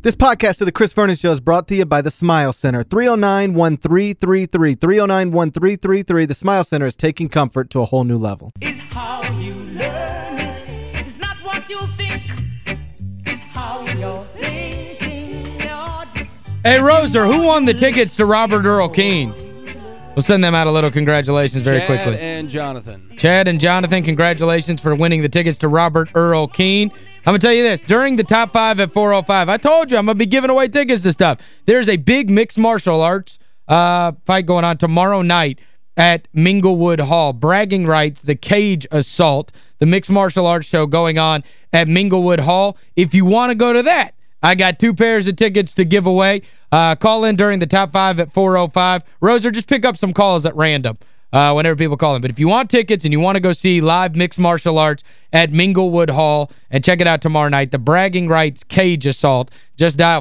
This podcast of the Chris Vernon Show is brought to you by the Smile Center. 309-1333. 309-1333. The Smile Center is taking comfort to a whole new level. Is how you learn it. It's not what you think. It's how you're thinking. Hey, Roser, who won the tickets to Robert Earl Keen? We'll send them out a little congratulations very quickly. Chad and Jonathan. Chad and Jonathan, congratulations for winning the tickets to Robert Earl Keen. I'm going to tell you this. During the top 5 at 405, I told you I'm going to be giving away tickets to stuff. There's a big mixed martial arts fight going on tomorrow night at Minglewood Hall. Bragging Rights, the Cage Assault, the mixed martial arts show going on at Minglewood Hall. If you want to go to that, I got 2 pairs of tickets to give away. Call in during the top 5 at 405. Roser, just pick up some calls at random whenever people call in. But if you want tickets and you want to go see live mixed martial arts at Minglewood Hall and check it out tomorrow night, the Bragging Rights Cage Assault, just dial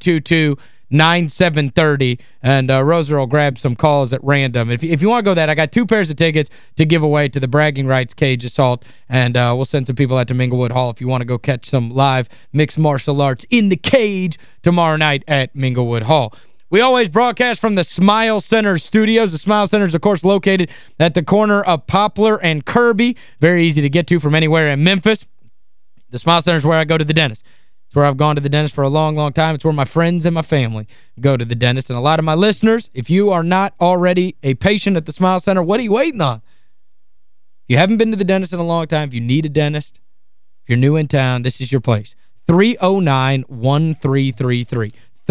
522-9730 and Roser will grab some calls at random. If you want to go that, I got 2 pairs of tickets to give away to the Bragging Rights Cage Assault, and we'll send some people out to Minglewood Hall if you want to go catch some live mixed martial arts in the cage tomorrow night at Minglewood Hall. We always broadcast from the Smile Center studios. The Smile Center is, of course, located at the corner of Poplar and Kirby. Very easy to get to from anywhere in Memphis. The Smile Center is where I go to the dentist. It's where I've gone to the dentist for a long, long time. It's where my friends and my family go to the dentist. And a lot of my listeners, if you are not already a patient at the Smile Center, what are you waiting on? If you haven't been to the dentist in a long time, if you need a dentist, if you're new in town, this is your place. 309-1333.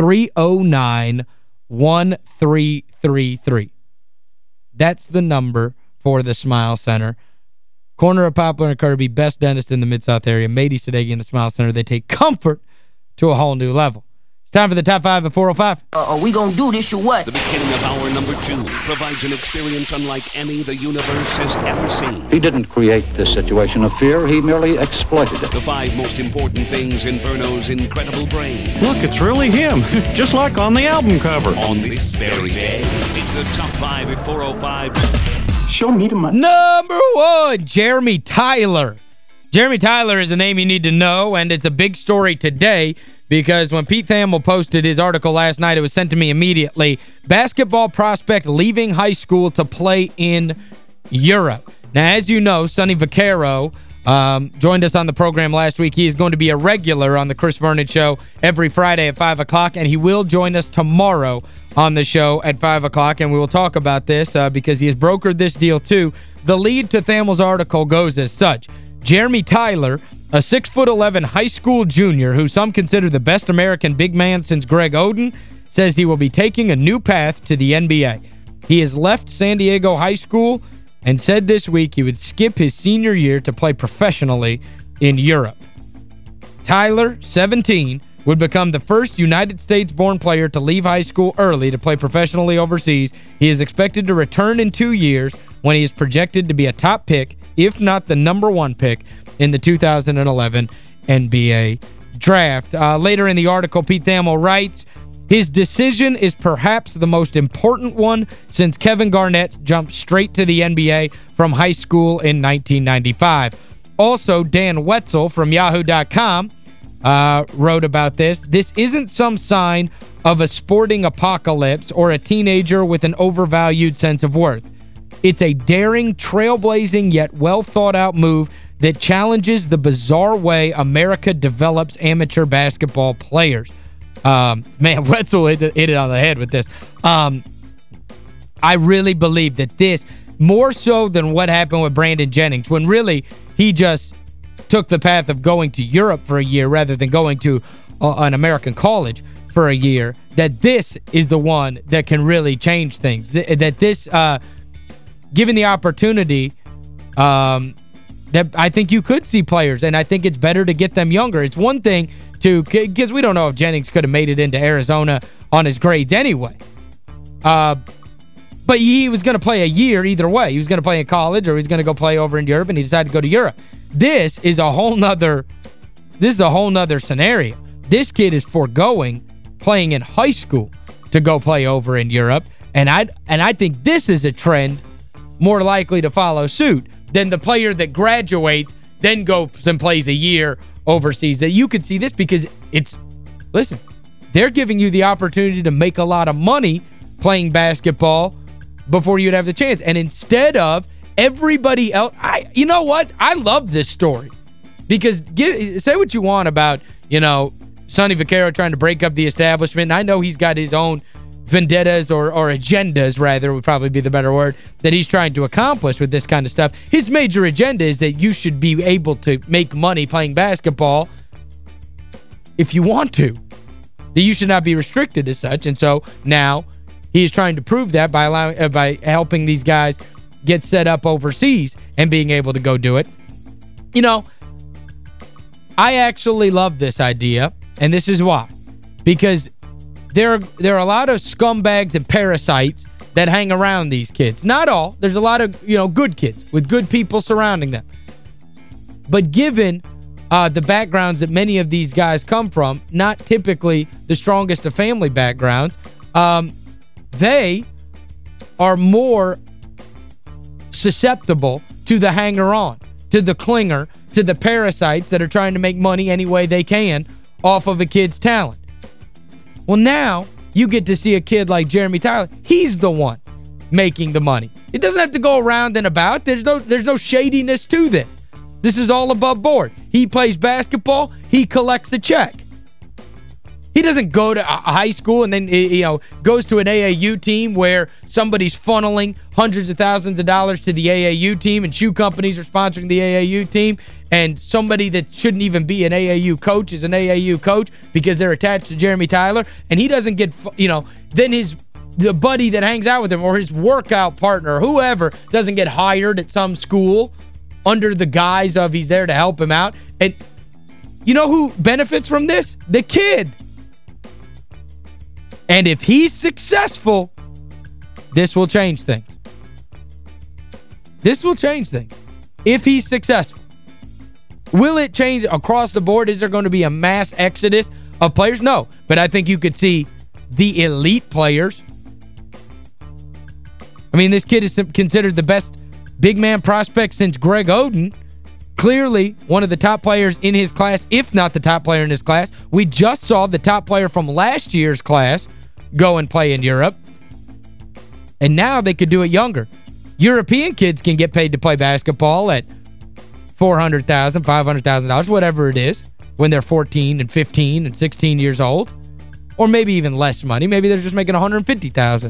309-1333. That's the number for the Smile Center. Corner of Poplar and Kirby, best dentist in the Mid-South area. Mady Sadeghi in the Smile Center. They take comfort to a whole new level. It's time for the top 5 at 405. Are we gonna do this or what? The beginning of hour number 2 provides an experience unlike any the universe has ever seen. He didn't create this situation of fear. He merely exploited it. The 5 most important things in Verno's incredible brain. Look, it's really him, just like on the album cover. On this very day, it's the top 5 at 405. Show me the money. Number 1, Jeremy Tyler. Jeremy Tyler is a name you need to know, and it's a big story today because when Pete Thamel posted his article last night, it was sent to me immediately. Basketball prospect leaving high school to play in Europe. Now, as you know, Sonny Vaccaro joined us on the program last week. He is going to be a regular on the Chris Vernon Show every Friday at 5 o'clock, and he will join us tomorrow on the show at 5 o'clock, and we will talk about this because he has brokered this deal too. The lead to Thamel's article goes as such. Jeremy Tyler, a 6'11" high school junior who some consider the best American big man since Greg Oden, says he will be taking a new path to the NBA. He has left San Diego High School and said this week he would skip his senior year to play professionally in Europe. Tyler, 17, would become the first United States-born player to leave high school early to play professionally overseas. He is expected to return in 2 years when he is projected to be a top pick, if not the number 1 pick, in the 2011 NBA draft. Later in the article, Pete Thamel writes, his decision is perhaps the most important one since Kevin Garnett jumped straight to the NBA from high school in 1995. Also, Dan Wetzel from Yahoo.com wrote about this. This isn't some sign of a sporting apocalypse or a teenager with an overvalued sense of worth. It's a daring, trailblazing, yet well-thought-out move that challenges the bizarre way America develops amateur basketball players. Man, Wetzel hit it on the head with this. I really believe that this, more so than what happened with Brandon Jennings, when really he just took the path of going to Europe for a year rather than going to an American college for a year, that this is the one that can really change things. That this, given the opportunity, that I think you could see players, and I think it's better to get them younger. It's one thing to, because we don't know if Jennings could have made it into Arizona on his grades anyway. But he was going to play a year either way. He was going to play in college or he was going to go play over in Europe, and he decided to go to Europe. This is a whole nother scenario. This kid is foregoing playing in high school to go play over in Europe, and I think this is a trend more likely to follow suit than the player that graduates, then goes and plays a year overseas. That you could see this because it's, listen, they're giving you the opportunity to make a lot of money playing basketball before you'd have the chance. And instead of everybody else, you know what? I love this story. Because say what you want about, you know, Sonny Vaccaro trying to break up the establishment. And I know he's got his own vendettas or agendas, rather, would probably be the better word, that he's trying to accomplish with this kind of stuff. His major agenda is that you should be able to make money playing basketball if you want to. That you should not be restricted as such. And so now he is trying to prove that by helping these guys get set up overseas and being able to go do it. You know, I actually love this idea, and this is why. Because there are a lot of scumbags and parasites that hang around these kids. Not all. There's a lot of, you know, good kids with good people surrounding them. But given the backgrounds that many of these guys come from, not typically the strongest of family backgrounds, they are more susceptible to the hanger-on, to the clinger, to the parasites that are trying to make money any way they can off of a kid's talent. Well, now you get to see a kid like Jeremy Tyler. He's the one making the money. It doesn't have to go around and about. There's no shadiness to this. This is all above board. He plays basketball. He collects a check. He doesn't go to high school and then, you know, goes to an AAU team where somebody's funneling hundreds of thousands of dollars to the AAU team and shoe companies are sponsoring the AAU team, and somebody that shouldn't even be an AAU coach is an AAU coach because they're attached to Jeremy Tyler, and he doesn't get, you know, then the buddy that hangs out with him or his workout partner, whoever, doesn't get hired at some school under the guise of he's there to help him out. And you know who benefits from this? The kid. And if he's successful, this will change things. This will change things. If he's successful. Will it change across the board? Is there going to be a mass exodus of players? No. But I think you could see the elite players. I mean, this kid is considered the best big man prospect since Greg Oden. Clearly, one of the top players in his class, if not the top player in his class. We just saw the top player from last year's class go and play in Europe. And now they could do it younger. European kids can get paid to play basketball at $400,000, $500,000, whatever it is, when they're 14 and 15 and 16 years old. Or maybe even less money. Maybe they're just making $150,000.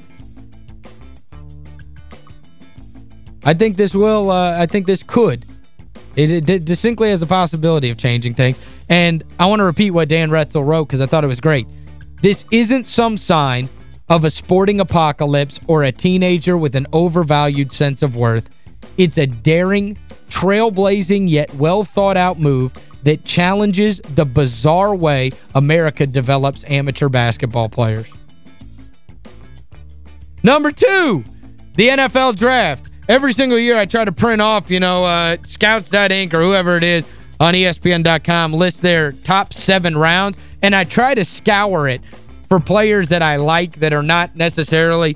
I think this will, I think this could. It distinctly has the possibility of changing things. And I want to repeat what Dan Retzel wrote because I thought it was great. This isn't some sign of a sporting apocalypse or a teenager with an overvalued sense of worth. It's a daring, trailblazing, yet well-thought-out move that challenges the bizarre way America develops amateur basketball players. Number 2, the NFL Draft. Every single year I try to print off, you know, Scouts.inc or whoever it is on ESPN.com list their top 7 rounds, and I try to scour it for players that I like that are not necessarily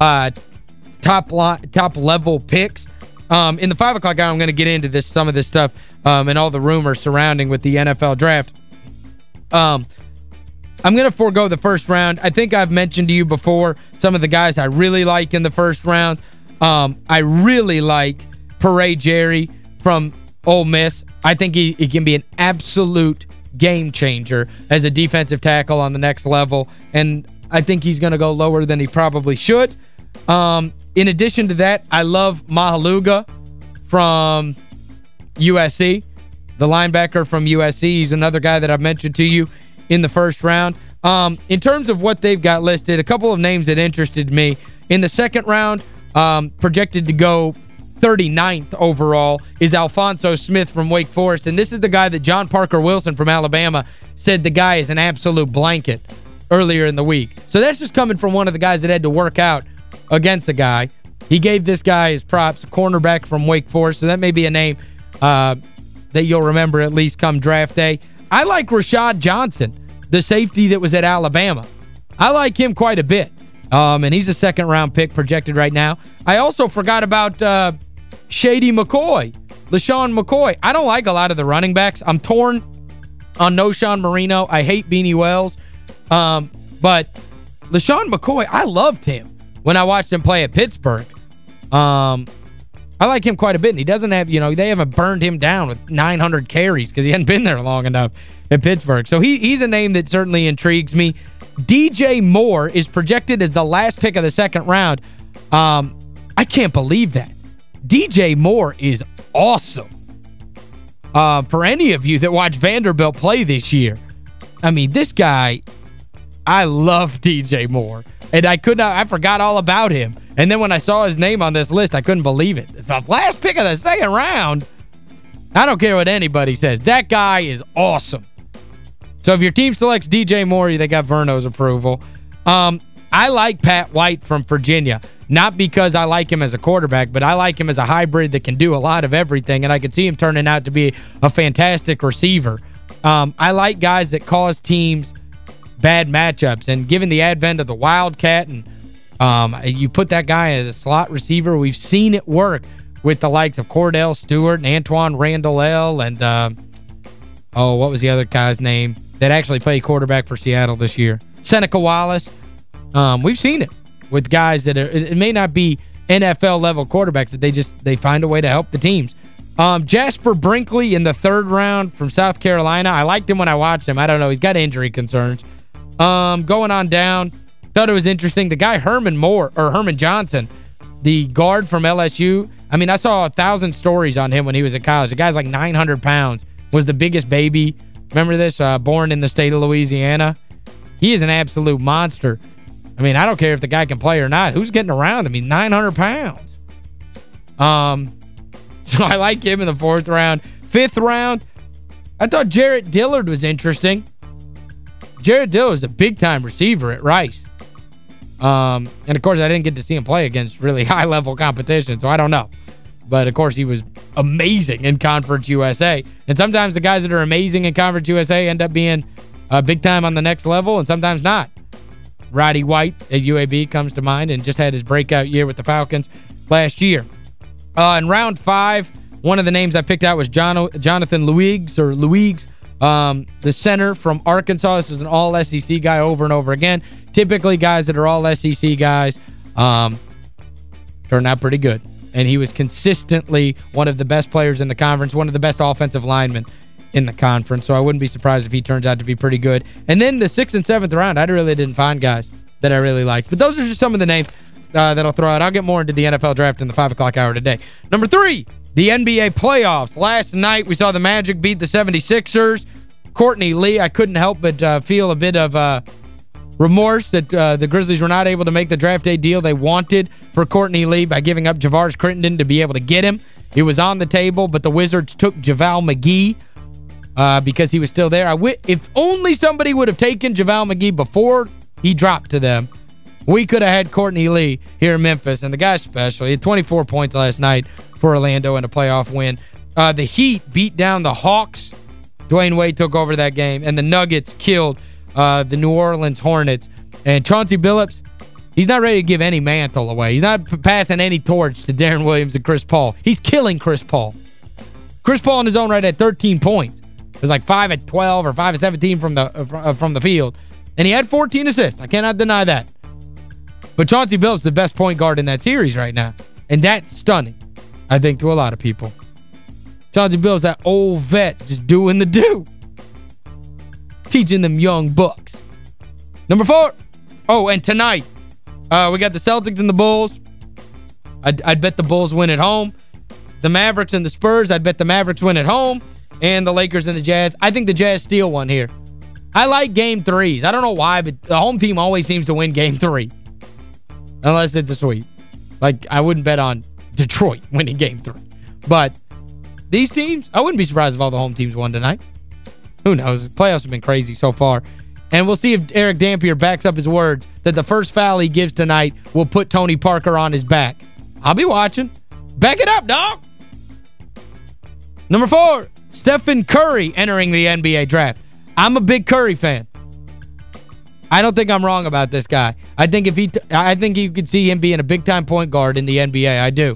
top-level picks. In the 5 o'clock hour, I'm going to get into some of this stuff and all the rumors surrounding with the NFL Draft. I'm going to forego the first round. I think I've mentioned to you before some of the guys I really like in the first round. I really like Peray Jerry from Ole Miss. I think he can be an absolute game changer as a defensive tackle on the next level, and I think he's going to go lower than he probably should. In addition to that, I love Mahaluga from USC, the linebacker from USC. He's another guy that I've mentioned to you in the first round. In terms of what they've got listed, a couple of names that interested me. In the second round, projected to go 39th overall, is Alphonso Smith from Wake Forest. And this is the guy that John Parker Wilson from Alabama said the guy is an absolute blanket earlier in the week. So that's just coming from one of the guys that had to work out against a guy. He gave this guy his props, cornerback from Wake Forest. So that may be a name that you'll remember at least come draft day. I like Rashad Johnson, the safety that was at Alabama. I like him quite a bit. And he's a second-round pick projected right now. I also forgot about Shady McCoy, LaShawn McCoy. I don't like a lot of the running backs. I'm torn on Noshawn Marino. I hate Beanie Wells. But LaShawn McCoy, I loved him when I watched him play at Pittsburgh. I like him quite a bit, and he doesn't have, they haven't burned him down with 900 carries because he hadn't been there long enough at Pittsburgh. So he's a name that certainly intrigues me. DJ Moore is projected as the last pick of the second round. I can't believe that. DJ Moore is awesome. For any of you that watch Vanderbilt play this year, I mean, this guy, I love DJ Moore. And I forgot all about him. And then when I saw his name on this list, I couldn't believe it. The last pick of the second round, I don't care what anybody says. That guy is awesome. So if your team selects DJ Moore, they got Verno's approval. I like Pat White from Virginia. Not because I like him as a quarterback, but I like him as a hybrid that can do a lot of everything, and I could see him turning out to be a fantastic receiver. I like guys that cause teams bad matchups, and given the advent of the Wildcat, and you put that guy as a slot receiver, we've seen it work with the likes of Cordell Stewart and Antoine Randall and what was the other guy's name that actually played quarterback for Seattle this year? Seneca Wallace. We've seen it with guys that it may not be NFL-level quarterbacks, that they find a way to help the teams. Jasper Brinkley in the third round from South Carolina. I liked him when I watched him. I don't know. He's got injury concerns. Going on down, thought it was interesting. The guy Herman Johnson, the guard from LSU. I mean, I saw 1,000 stories on him when he was at college. The guy's like 900 pounds, was the biggest baby. Remember this? Born in the state of Louisiana. He is an absolute monster. I mean, I don't care if the guy can play or not. Who's getting around him? He's 900 pounds. So I like him in the fourth round. Fifth round, I thought Jarrett Dillard was interesting. Jarrett Dillard is a big-time receiver at Rice. And, of course, I didn't get to see him play against really high-level competition, so I don't know. But, of course, he was amazing in Conference USA. And sometimes the guys that are amazing in Conference USA end up being big-time on the next level, and sometimes not. Roddy White at UAB comes to mind and just had his breakout year with the Falcons last year. In round 5, one of the names I picked out was Jonathan Luigs, the center from Arkansas. This was an all-SEC guy over and over again. Typically, guys that are all-SEC guys turned out pretty good. And he was consistently one of the best players in the conference, one of the best offensive linemen in the conference. So I wouldn't be surprised if he turns out to be pretty good. And then the 6th and 7th round, I really didn't find guys that I really liked. But those are just some of the names that I'll throw out. I'll get more into the NFL draft in the 5 o'clock hour today. Number 3, the NBA playoffs. Last night, we saw the Magic beat the 76ers. Courtney Lee, I couldn't help but feel a bit of remorse that the Grizzlies were not able to make the draft day deal they wanted for Courtney Lee by giving up Javaris Crittenton to be able to get him. It was on the table, but the Wizards took JaVale McGee because he was still there. If only somebody would have taken JaVale McGee before he dropped to them, we could have had Courtney Lee here in Memphis, and the guy's special. He had 24 points last night for Orlando in a playoff win. The Heat beat down the Hawks. Dwayne Wade took over that game, and the Nuggets killed the New Orleans Hornets. And Chauncey Billups, he's not ready to give any mantle away. He's not passing any torch to Darren Williams and Chris Paul. He's killing Chris Paul. Chris Paul in his own right had 13 points. It was like 5 at 12 or 5 at 17 from the field. And he had 14 assists. I cannot deny that. But Chauncey Billups is the best point guard in that series right now. And that's stunning, I think, to a lot of people. Chauncey Billups, that old vet, just doing the do. Teaching them young bucks. Number 4. Oh, and tonight, we got the Celtics and the Bulls. I'd bet the Bulls win at home. The Mavericks and the Spurs, I'd bet the Mavericks win at home. And the Lakers and the Jazz. I think the Jazz steal one here. I like game 3s. I don't know why, but the home team always seems to win game 3. Unless it's a sweep. Like, I wouldn't bet on Detroit winning game 3. But these teams, I wouldn't be surprised if all the home teams won tonight. Who knows? The playoffs have been crazy so far. And we'll see if Eric Dampier backs up his words that the first foul he gives tonight will put Tony Parker on his back. I'll be watching. Back it up, dog! Number 4, Stephen Curry entering the NBA draft. I'm a big Curry fan. I don't think I'm wrong about this guy. I think you could see him being a big-time point guard in the NBA. I do.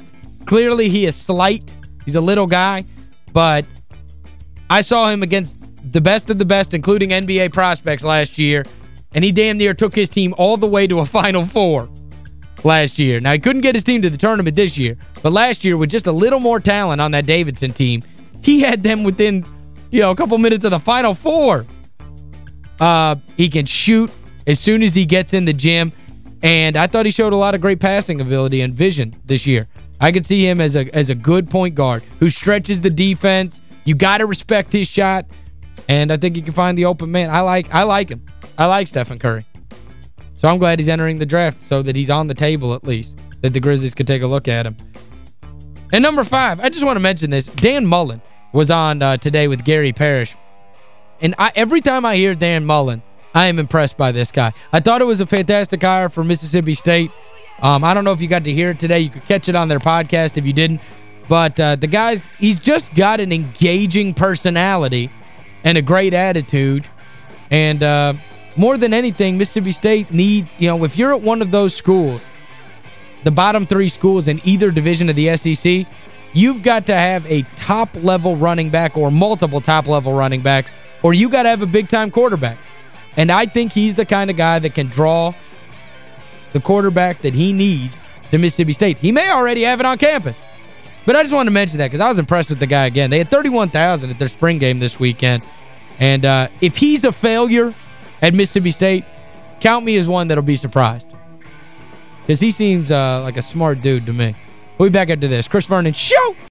Clearly, he is slight. He's a little guy. But I saw him against the best of the best, including NBA prospects last year, and he damn near took his team all the way to a Final Four last year. Now, he couldn't get his team to the tournament this year, but last year, with just a little more talent on that Davidson team, he had them within, a couple minutes of the Final Four. He can shoot as soon as he gets in the gym, and I thought he showed a lot of great passing ability and vision this year. I could see him as a good point guard who stretches the defense. You got to respect his shot, and I think he can find the open man. I like him. I like Stephen Curry. So I'm glad he's entering the draft so that he's on the table at least, that the Grizzlies could take a look at him. And number 5, I just want to mention this. Dan Mullen was on today with Gary Parrish. And every time I hear Dan Mullen, I am impressed by this guy. I thought it was a fantastic hire for Mississippi State. I don't know if you got to hear it today. You could catch it on their podcast if you didn't. But the guy's, he's just got an engaging personality and a great attitude. And more than anything, Mississippi State needs, if you're at one of those schools, the bottom 3 schools in either division of the SEC, you've got to have a top-level running back or multiple top-level running backs, or you got to have a big-time quarterback. And I think he's the kind of guy that can draw the quarterback that he needs to Mississippi State. He may already have it on campus. But I just wanted to mention that because I was impressed with the guy again. They had 31,000 at their spring game this weekend. And if he's a failure at Mississippi State, count me as one that'll be surprised. Because he seems like a smart dude to me. We'll be back after this. Chris Vernon Show!